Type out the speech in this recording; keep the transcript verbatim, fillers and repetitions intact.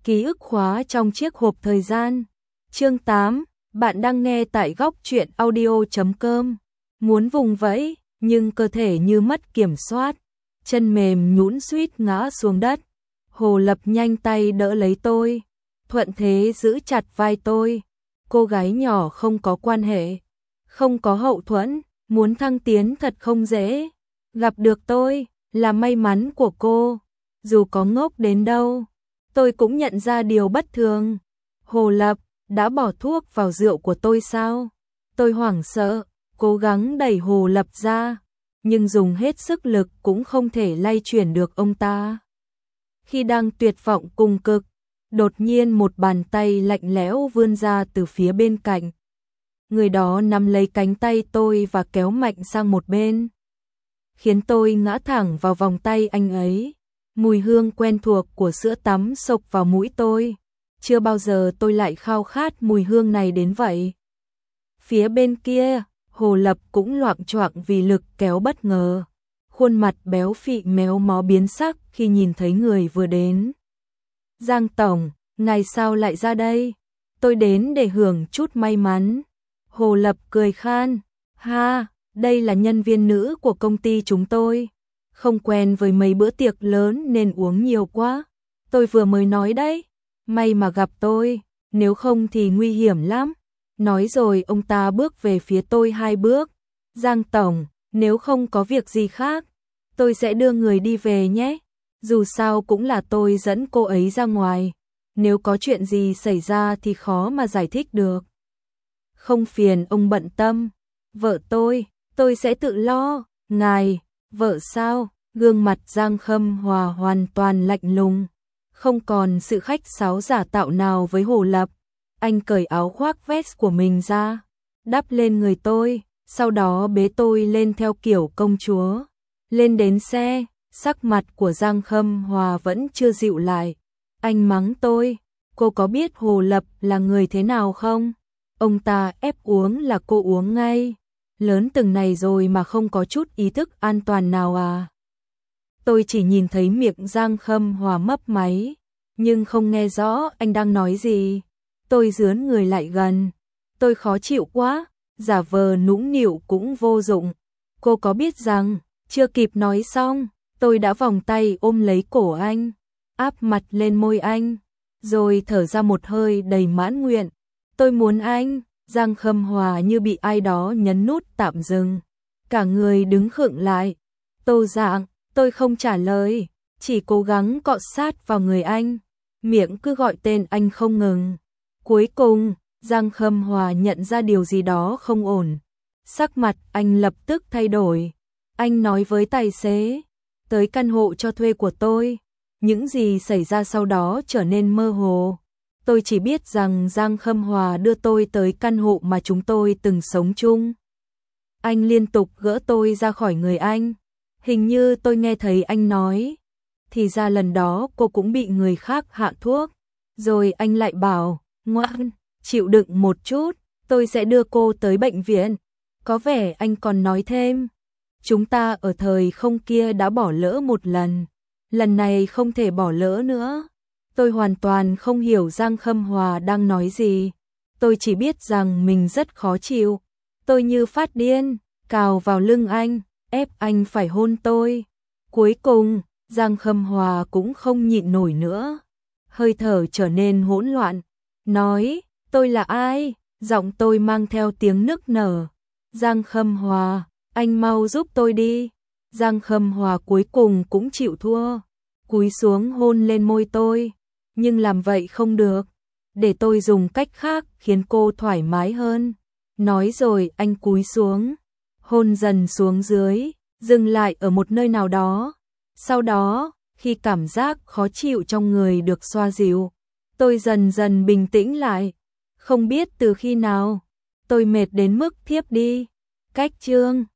Ký ức khóa trong chiếc hộp thời gian. Chương tám, bạn đang nghe tại góc truyện audio chấm com. Muốn vùng vẫy, nhưng cơ thể như mất kiểm soát, chân mềm nhũn suýt ngã xuống đất. Hồ Lập nhanh tay đỡ lấy tôi, thuận thế giữ chặt vai tôi. Cô gái nhỏ không có quan hệ, không có hậu thuẫn, muốn thăng tiến thật không dễ. Gặp được tôi là may mắn của cô, dù có ngốc đến đâu, tôi cũng nhận ra điều bất thường. Hồ Lập đã bỏ thuốc vào rượu của tôi sao? Tôi hoảng sợ, cố gắng đẩy Hồ Lập ra, nhưng dùng hết sức lực cũng không thể lay chuyển được ông ta. Khi đang tuyệt vọng cùng cực, đột nhiên một bàn tay lạnh lẽo vươn ra từ phía bên cạnh. Người đó nắm lấy cánh tay tôi và kéo mạnh sang một bên, khiến tôi ngã thẳng vào vòng tay anh ấy. Mùi hương quen thuộc của sữa tắm xộc vào mũi tôi. Chưa bao giờ tôi lại khao khát mùi hương này đến vậy. Phía bên kia, Hồ Lập cũng loạng choạng vì lực kéo bất ngờ. Khuôn mặt béo phị méo mó biến sắc khi nhìn thấy người vừa đến. Giang Tổng, ngài sao lại ra đây? Tôi đến để hưởng chút may mắn. Hồ Lập cười khan. Ha, đây là nhân viên nữ của công ty chúng tôi. Không quen với mấy bữa tiệc lớn nên uống nhiều quá. Tôi vừa mới nói đấy. May mà gặp tôi, nếu không thì nguy hiểm lắm. Nói rồi ông ta bước về phía tôi hai bước. Giang Tổng, nếu không có việc gì khác, tôi sẽ đưa người đi về nhé. Dù sao cũng là tôi dẫn cô ấy ra ngoài. Nếu có chuyện gì xảy ra thì khó mà giải thích được. Không phiền ông bận tâm. Vợ tôi, tôi sẽ tự lo. Ngài, vợ sao? Gương mặt Giang Khâm Hòa hoàn toàn lạnh lùng, không còn sự khách sáo giả tạo nào với Hồ Lập. Anh cởi áo khoác vest của mình ra, đắp lên người tôi, sau đó bế tôi lên theo kiểu công chúa. Lên đến xe, sắc mặt của Giang Khâm Hòa vẫn chưa dịu lại. Anh mắng tôi, cô có biết Hồ Lập là người thế nào không? Ông ta ép uống là cô uống ngay. Lớn từng này rồi mà không có chút ý thức an toàn nào à? Tôi chỉ nhìn thấy miệng Giang Khâm Hòa mấp máy, nhưng không nghe rõ anh đang nói gì. Tôi dướn người lại gần. Tôi khó chịu quá, giả vờ nũng nịu cũng vô dụng. Cô có biết rằng, chưa kịp nói xong, tôi đã vòng tay ôm lấy cổ anh, áp mặt lên môi anh, rồi thở ra một hơi đầy mãn nguyện. Tôi muốn anh. Giang Khâm Hòa như bị ai đó nhấn nút tạm dừng, cả người đứng khựng lại. Tô Dạng, tôi không trả lời, chỉ cố gắng cọ sát vào người anh, miệng cứ gọi tên anh không ngừng. Cuối cùng, Giang Khâm Hòa nhận ra điều gì đó không ổn. Sắc mặt anh lập tức thay đổi. Anh nói với tài xế, tới căn hộ cho thuê của tôi. Những gì xảy ra sau đó trở nên mơ hồ. Tôi chỉ biết rằng Giang Khâm Hòa đưa tôi tới căn hộ mà chúng tôi từng sống chung. Anh liên tục gỡ tôi ra khỏi người anh. Hình như tôi nghe thấy anh nói, thì ra lần đó cô cũng bị người khác hạ thuốc. Rồi anh lại bảo, ngoan, chịu đựng một chút, tôi sẽ đưa cô tới bệnh viện. Có vẻ anh còn nói thêm, chúng ta ở thời không kia đã bỏ lỡ một lần, lần này không thể bỏ lỡ nữa. Tôi hoàn toàn không hiểu Giang Khâm Hòa đang nói gì. Tôi chỉ biết rằng mình rất khó chịu. Tôi như phát điên, cào vào lưng anh, ép anh phải hôn tôi. Cuối cùng, Giang Khâm Hòa cũng không nhịn nổi nữa. Hơi thở trở nên hỗn loạn. Nói, tôi là ai? Giọng tôi mang theo tiếng nức nở. Giang Khâm Hòa, anh mau giúp tôi đi. Giang Khâm Hòa cuối cùng cũng chịu thua. Cúi xuống hôn lên môi tôi. Nhưng làm vậy không được. Để tôi dùng cách khác khiến cô thoải mái hơn. Nói rồi anh cúi xuống, hôn dần xuống dưới, dừng lại ở một nơi nào đó. Sau đó, khi cảm giác khó chịu trong người được xoa dịu, tôi dần dần bình tĩnh lại. Không biết từ khi nào, tôi mệt đến mức thiếp đi. Cách chương